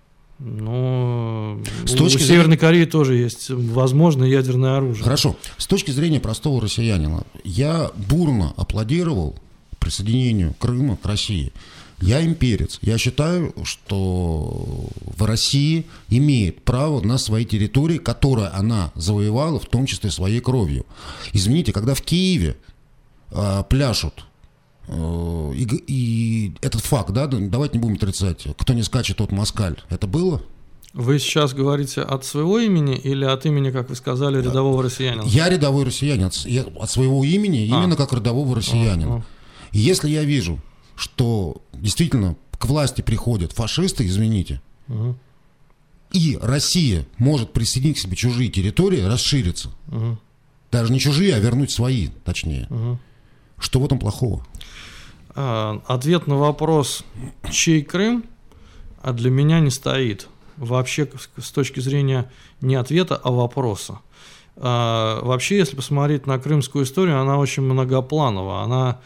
Ну, с у точки Северной зрения... Кореи тоже есть, возможно, ядерное оружие. Хорошо. С точки зрения простого россиянина, я бурно аплодировал присоединению Крыма к России. Я имперец. Я считаю, что в России имеет право на свои территории, которые она завоевала, в том числе своей кровью. Извините, когда в Киеве э, пляшут, э, и, и этот факт, да, давайте не будем отрицать, кто не скачет, тот москаль, это было? Вы сейчас говорите от своего имени или от имени, как вы сказали, рядового россиянина? Я рядовой россиянин, от, я, от своего имени, а. именно как рядового россиянина. А, а. И если я вижу, что действительно к власти приходят фашисты, извините, угу. и Россия может присоединить к себе чужие территории, расшириться, угу. даже не чужие, а вернуть свои, точнее, угу. что в этом плохого? А, ответ на вопрос, чей Крым, а для меня не стоит. Вообще с точки зрения не ответа, а вопроса. А, вообще, если посмотреть на крымскую историю, она очень многопланова, она...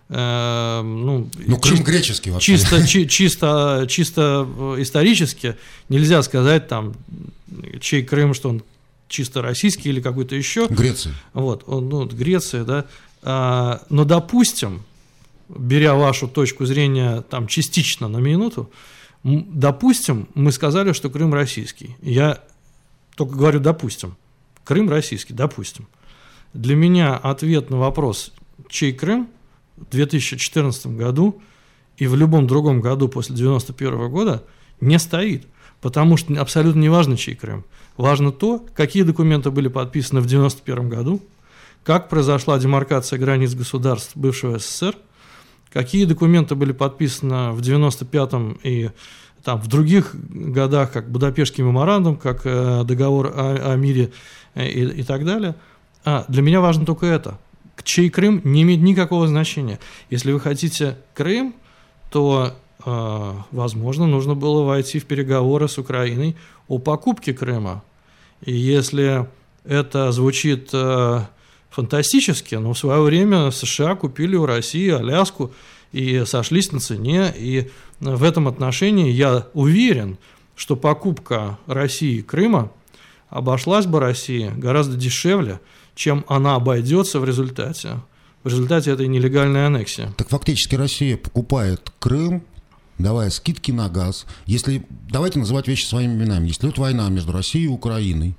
Э, ну, ну, Крым чис- греческий вообще. Чисто, чи- чисто, чисто исторически нельзя сказать, там, чей Крым, что он чисто российский или какой-то еще. Греция. Вот, он, ну, Греция, да. А, но, допустим, беря вашу точку зрения там, частично на минуту, допустим, мы сказали, что Крым российский. Я только говорю допустим. Крым российский, допустим. Для меня ответ на вопрос, чей Крым, в две тысячи четырнадцатом году и в любом другом году после девяносто первого года не стоит, потому что абсолютно не важно, чей Крым. Важно то, какие документы были подписаны в девяносто первом году, как произошла демаркация границ государств бывшего СССР, какие документы были подписаны в девяносто пятом и там, в других годах, как Будапештский меморандум, как э, договор о, о мире э, и, и так далее. А для меня важно только это. Чей Крым не имеет никакого значения. Если вы хотите Крым, то, э, возможно, нужно было войти в переговоры с Украиной о покупке Крыма. И если это звучит э, фантастически, но в свое время США купили у России Аляску и сошлись на цене. И в этом отношении я уверен, что покупка России Крыма обошлась бы России гораздо дешевле, чем она обойдется в результате, в результате этой нелегальной аннексии. Так фактически Россия покупает Крым, давая скидки на газ. Если, давайте называть вещи своими именами. Если идет война между Россией и Украиной,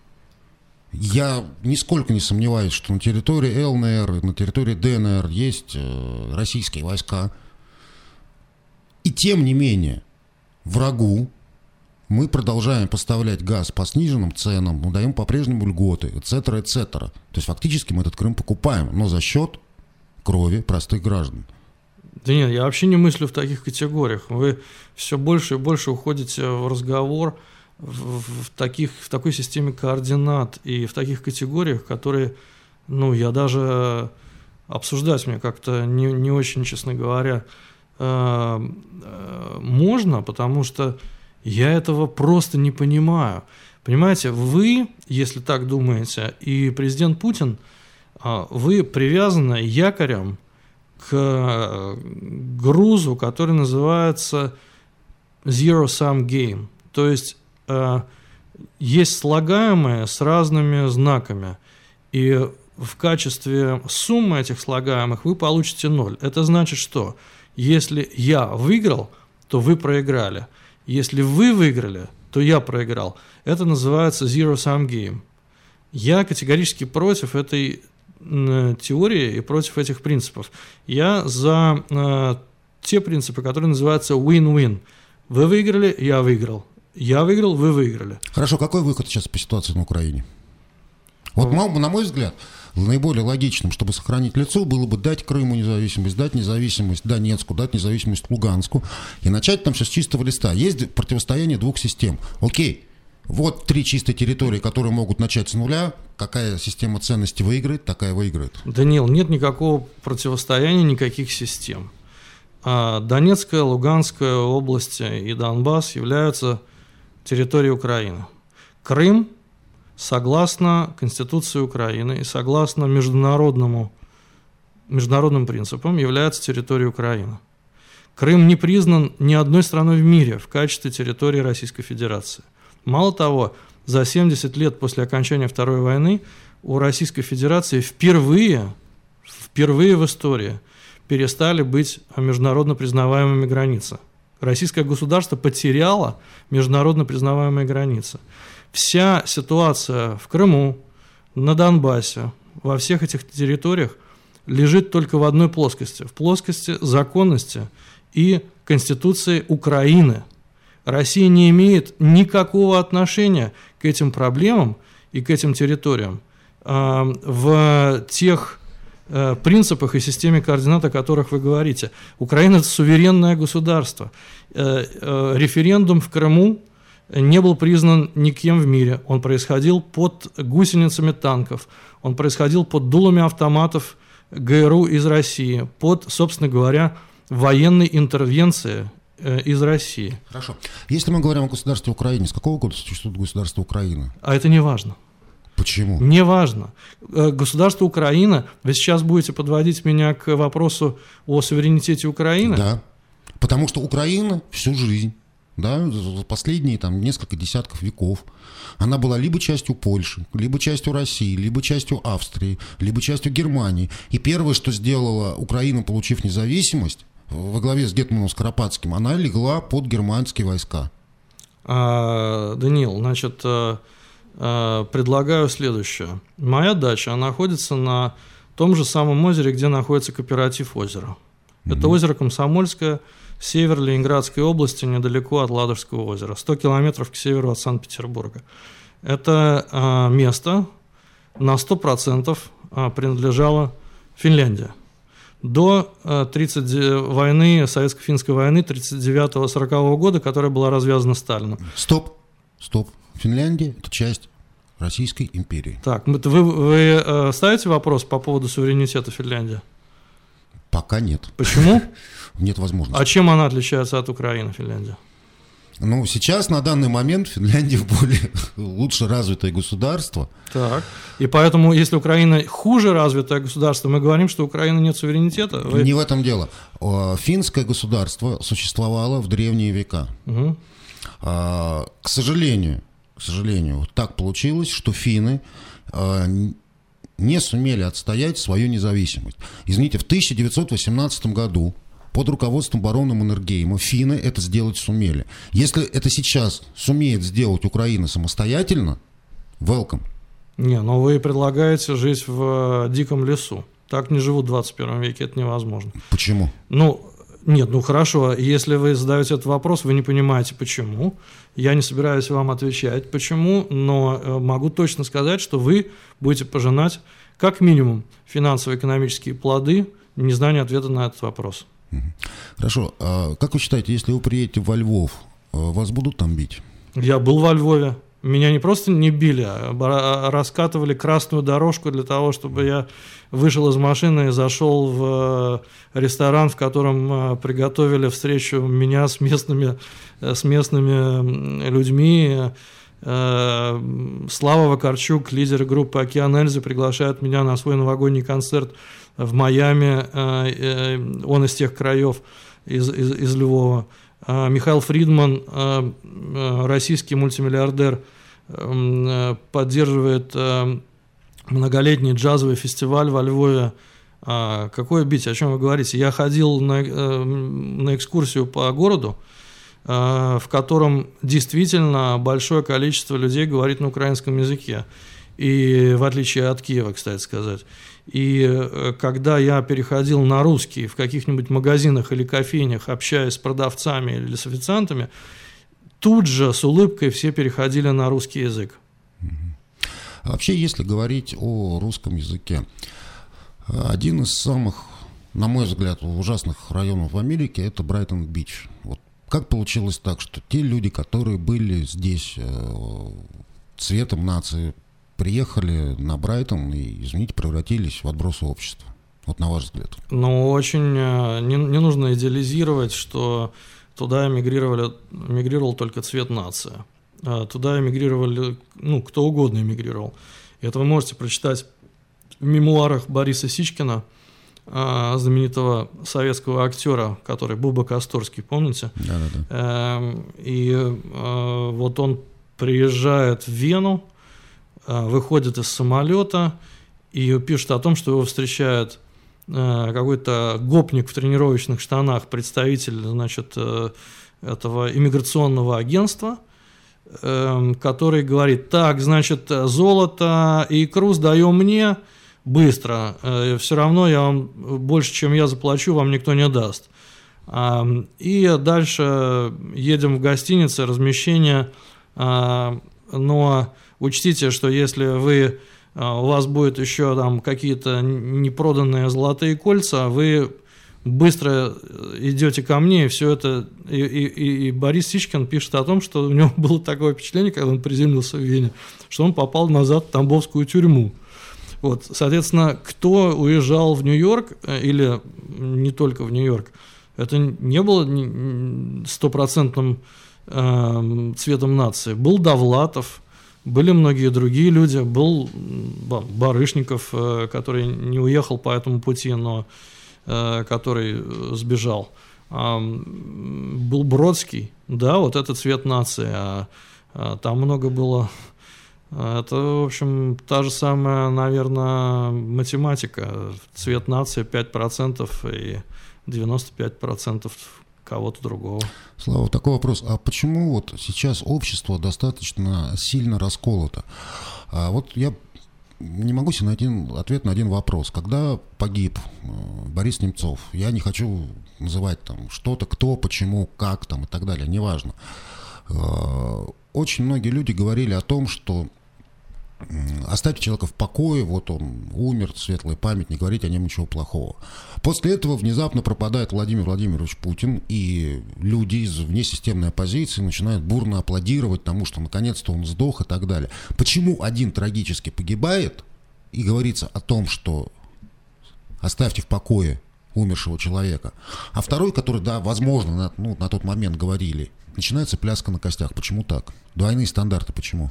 я нисколько не сомневаюсь, что на территории ЛНР, на территории ДНР есть российские войска. И тем не менее, врагу мы продолжаем поставлять газ по сниженным ценам, мы даем по-прежнему льготы, et cetera, et cetera. То есть фактически мы этот Крым покупаем, но за счет крови простых граждан. Да нет, я вообще не мыслю в таких категориях. Вы все больше и больше уходите в разговор в, в, таких, в такой системе координат и в таких категориях, которые, ну, я даже обсуждать мне как-то не, не очень, честно говоря, э, э, можно, потому что я этого просто не понимаю. Понимаете, вы, если так думаете, и президент Путин, вы привязаны якорем к грузу, который называется zero-sum game. То есть есть слагаемые с разными знаками. И в качестве суммы этих слагаемых вы получите ноль. Это значит, что если я выиграл, то вы проиграли. Если вы выиграли, то я проиграл. Это называется zero-sum game. Я категорически против этой э, теории и против этих принципов. Я за э, те принципы, которые называются win-win. Вы выиграли, я выиграл. Я выиграл, вы выиграли. Хорошо, какой выход сейчас по ситуации на Украине? Вот, на мой взгляд, наиболее логичным, чтобы сохранить лицо, было бы дать Крыму независимость, дать независимость Донецку, дать независимость Луганску и начать там все с чистого листа. Есть противостояние двух систем. Окей, вот три чистые территории, которые могут начать с нуля. Какая система ценностей выиграет, такая выиграет. Даниил, нет никакого противостояния, никаких систем. Донецкая, Луганская области и Донбасс являются территорией Украины. Крым, согласно Конституции Украины и согласно международному, международным принципам, является территорией Украины. Крым не признан ни одной страной в мире в качестве территории Российской Федерации. Мало того, за семьдесят лет после окончания Второй войны у Российской Федерации впервые, впервые в истории перестали быть международно признаваемыми границы. Российское государство потеряло международно признаваемые границы. Вся ситуация в Крыму, на Донбассе, во всех этих территориях лежит только в одной плоскости, в плоскости законности и Конституции Украины. Россия не имеет никакого отношения к этим проблемам и к этим территориям в тех принципах и системе координат, о которых вы говорите. Украина – это суверенное государство. Референдум в Крыму не был признан никем в мире. Он происходил под гусеницами танков, он происходил под дулами автоматов ГРУ из России, под, собственно говоря, военной интервенцией из России. Хорошо. Если мы говорим о государстве Украины, с какого года существует государство Украины? А это не важно. Почему? Не важно. Государство Украина, вы сейчас будете подводить меня к вопросу о суверенитете Украины? Да, потому что Украина всю жизнь, да, за последние там, несколько десятков веков, она была либо частью Польши, либо частью России, либо частью Австрии, либо частью Германии. И первое, что сделала Украина, получив независимость, во главе с Гетманом Скоропадским, она легла под германские войска. А, Даниил, значит... предлагаю следующее. Моя дача находится на том же самом озере, где находится кооператив озера. Mm-hmm. Это озеро Комсомольское, север Ленинградской области, недалеко от Ладожского озера, сто километров к северу от Санкт-Петербурга. Это а, место на сто процентов а, принадлежало Финляндии. До а, тридцать, войны, советско-финской войны тридцать девятого сорокового года, которая была развязана Сталином. Стоп, стоп. Финляндия – это часть Российской империи. Так, вы, вы, вы ставите вопрос по поводу суверенитета Финляндии? Пока нет. Почему? Нет возможности. А чем она отличается от Украины, Финляндия? Ну, сейчас, на данный момент, Финляндия более лучше развитое государство. Так, и поэтому, если Украина хуже развитое государство, мы говорим, что у Украины нет суверенитета? Вы... Не в этом дело. Финское государство существовало в древние века. Угу. К сожалению, К сожалению, так получилось, что финны э, не сумели отстоять свою независимость. Извините, в тысяча девятьсот восемнадцатом году под руководством барона Маннергейма финны это сделать сумели. Если это сейчас сумеет сделать Украина самостоятельно, welcome. Не, но вы предлагаете жить в диком лесу. Так не живут в двадцать первом веке, это невозможно. Почему? Ну, нет, ну хорошо, если вы задаете этот вопрос, вы не понимаете, почему. Я не собираюсь вам отвечать, почему, но могу точно сказать, что вы будете пожинать как минимум финансово-экономические плоды незнания ответа на этот вопрос. Хорошо. А как вы считаете, если вы приедете во Львов, вас будут там бить? Я был во Львове. Меня не просто не били, а раскатывали красную дорожку для того, чтобы я вышел из машины и зашел в ресторан, в котором приготовили встречу меня с местными, с местными людьми. Слава Вакарчук, лидер группы «Океан Эльзы», приглашает меня на свой новогодний концерт в Майами. Он из тех краев, из, из, из Львова. Михаил Фридман, российский мультимиллиардер, поддерживает многолетний джазовый фестиваль во Львове. А, какое бить, о чем вы говорите? Я ходил на, на экскурсию по городу, в котором действительно большое количество людей говорит на украинском языке, и в отличие от Киева, кстати сказать. И когда я переходил на русский в каких-нибудь магазинах или кофейнях, общаясь с продавцами или с официантами, тут же с улыбкой все переходили на русский язык. А вообще, если говорить о русском языке, один из самых, на мой взгляд, ужасных районов в Америке – это Брайтон-Бич. Вот как получилось так, что те люди, которые были здесь э, цветом нации, приехали на Брайтон и, извините, превратились в отбросы общества? Вот на ваш взгляд. Ну, очень не, не нужно идеализировать, что туда эмигрировали, эмигрировал только цвет нации. Туда эмигрировали, ну, кто угодно эмигрировал. Это вы можете прочитать в мемуарах Бориса Сичкина, знаменитого советского актера, который Буба Косторский, помните? Да-да-да. И вот он приезжает в Вену, выходит из самолета и пишет о том, что его встречает какой-то гопник в тренировочных штанах, представитель, значит, этого иммиграционного агентства, который говорит: так, значит, золото и икру сдаем мне быстро, все равно я вам больше, чем я заплачу, вам никто не даст. И дальше едем в гостинице, размещение, но учтите, что если вы, у вас будет еще там какие-то непроданные золотые кольца, вы быстро идете ко мне, и все это... И, и, и Борис Сичкин пишет о том, что у него было такое впечатление, когда он приземлился в Вене, что он попал назад в Тамбовскую тюрьму. Вот, соответственно, кто уезжал в Нью-Йорк, или не только в Нью-Йорк, это не было стопроцентным э, цветом нации. Был Довлатов, были многие другие люди, был Барышников, э, который не уехал по этому пути, но э, который сбежал. Э, был Бродский, да, вот это цвет нации, а, а там много было... Это, в общем, та же самая, наверное, математика. Цвет нации пять процентов и девяносто пять процентов кого-то другого. Слава, такой вопрос. А почему вот сейчас общество достаточно сильно расколото? А вот я не могу себе найти ответ на один вопрос. Когда погиб Борис Немцов, я не хочу называть там что-то, кто, почему, как там и так далее, неважно. Очень многие люди говорили о том, что оставьте человека в покое, вот он умер, светлая память, не говорите о нем ничего плохого. После этого внезапно пропадает Владимир Владимирович Путин, и люди из внесистемной оппозиции начинают бурно аплодировать тому, что наконец-то он сдох и так далее. Почему один трагически погибает, и говорится о том, что оставьте в покое умершего человека, а второй, который, да, возможно, на, ну, на тот момент говорили, начинается пляска на костях. Почему так? Двойные стандарты почему?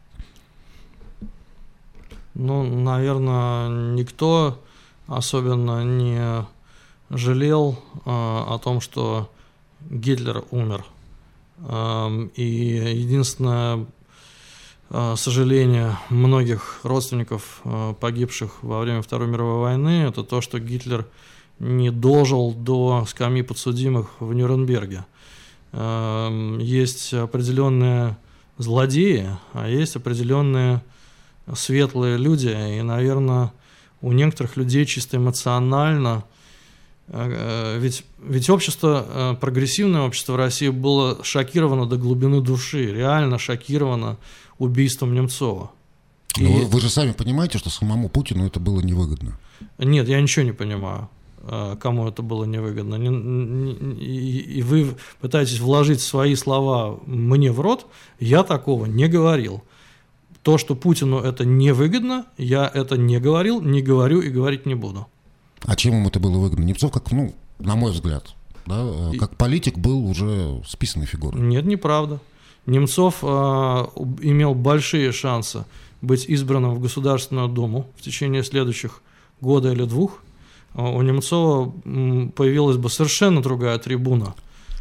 Ну, наверное, никто особенно не жалел э, о том, что Гитлер умер. Э, и единственное э, сожаление многих родственников э, погибших во время Второй мировой войны — это то, что Гитлер не дожил до скамьи подсудимых в Нюрнберге. Э, есть определенные злодеи, а есть определенные светлые люди, и, наверное, у некоторых людей чисто эмоционально, ведь, ведь общество, прогрессивное общество в России было шокировано до глубины души, реально шокировано убийством Немцова. Но и... вы, вы же сами понимаете, что самому Путину это было невыгодно. Нет, я ничего не понимаю, кому это было невыгодно. И вы пытаетесь вложить свои слова мне в рот, я такого не говорил. То, что Путину это невыгодно, я это не говорил, не говорю и говорить не буду. А чем ему это было выгодно? Немцов, как, ну, на мой взгляд, да, как политик был уже списанной фигурой. Нет, неправда. Немцов э, имел большие шансы быть избранным в Государственную Думу в течение следующих года или двух. У Немцова появилась бы совершенно другая трибуна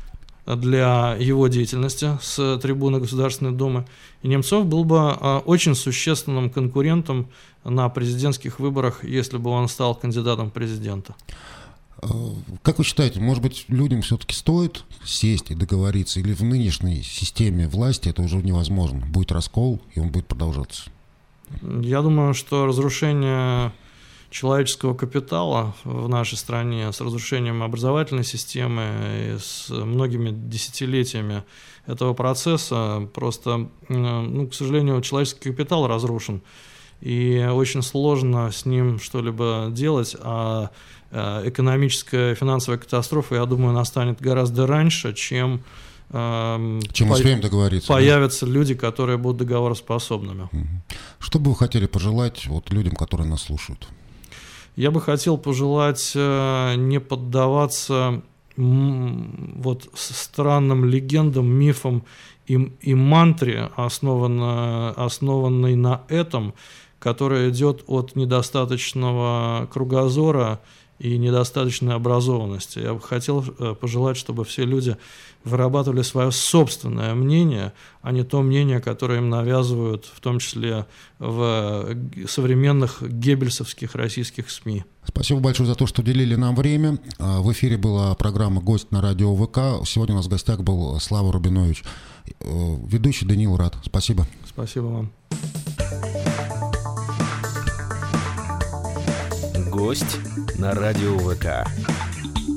для его деятельности с трибуны Государственной Думы. И Немцов был бы очень существенным конкурентом на президентских выборах, если бы он стал кандидатом в президента. Как вы считаете, может быть, людям все-таки стоит сесть и договориться, или в нынешней системе власти это уже невозможно? Будет раскол, и он будет продолжаться? Я думаю, что разрушение человеческого капитала в нашей стране с разрушением образовательной системы и с многими десятилетиями этого процесса просто, ну, к сожалению, человеческий капитал разрушен, и очень сложно с ним что-либо делать, а экономическая финансовая катастрофа, я думаю, настанет гораздо раньше, чем, чем по- успеем договориться. Появятся да? люди, которые будут договороспособными. Что бы вы хотели пожелать вот людям, которые нас слушают? Я бы хотел пожелать не поддаваться вот странным легендам, мифам и, и мантре, основанной, основанной на этом, которая идет от недостаточного кругозора и недостаточной образованности. Я бы хотел пожелать, чтобы все люди вырабатывали свое собственное мнение, а не то мнение, которое им навязывают, в том числе в современных геббельсовских российских СМИ. Спасибо большое за то, что уделили нам время. В эфире была программа «Гость на радио ВК». Сегодня у нас в гостях был Слава Рубинович, ведущий Даниил Рад. Спасибо. Спасибо вам. Гость на радио ВК.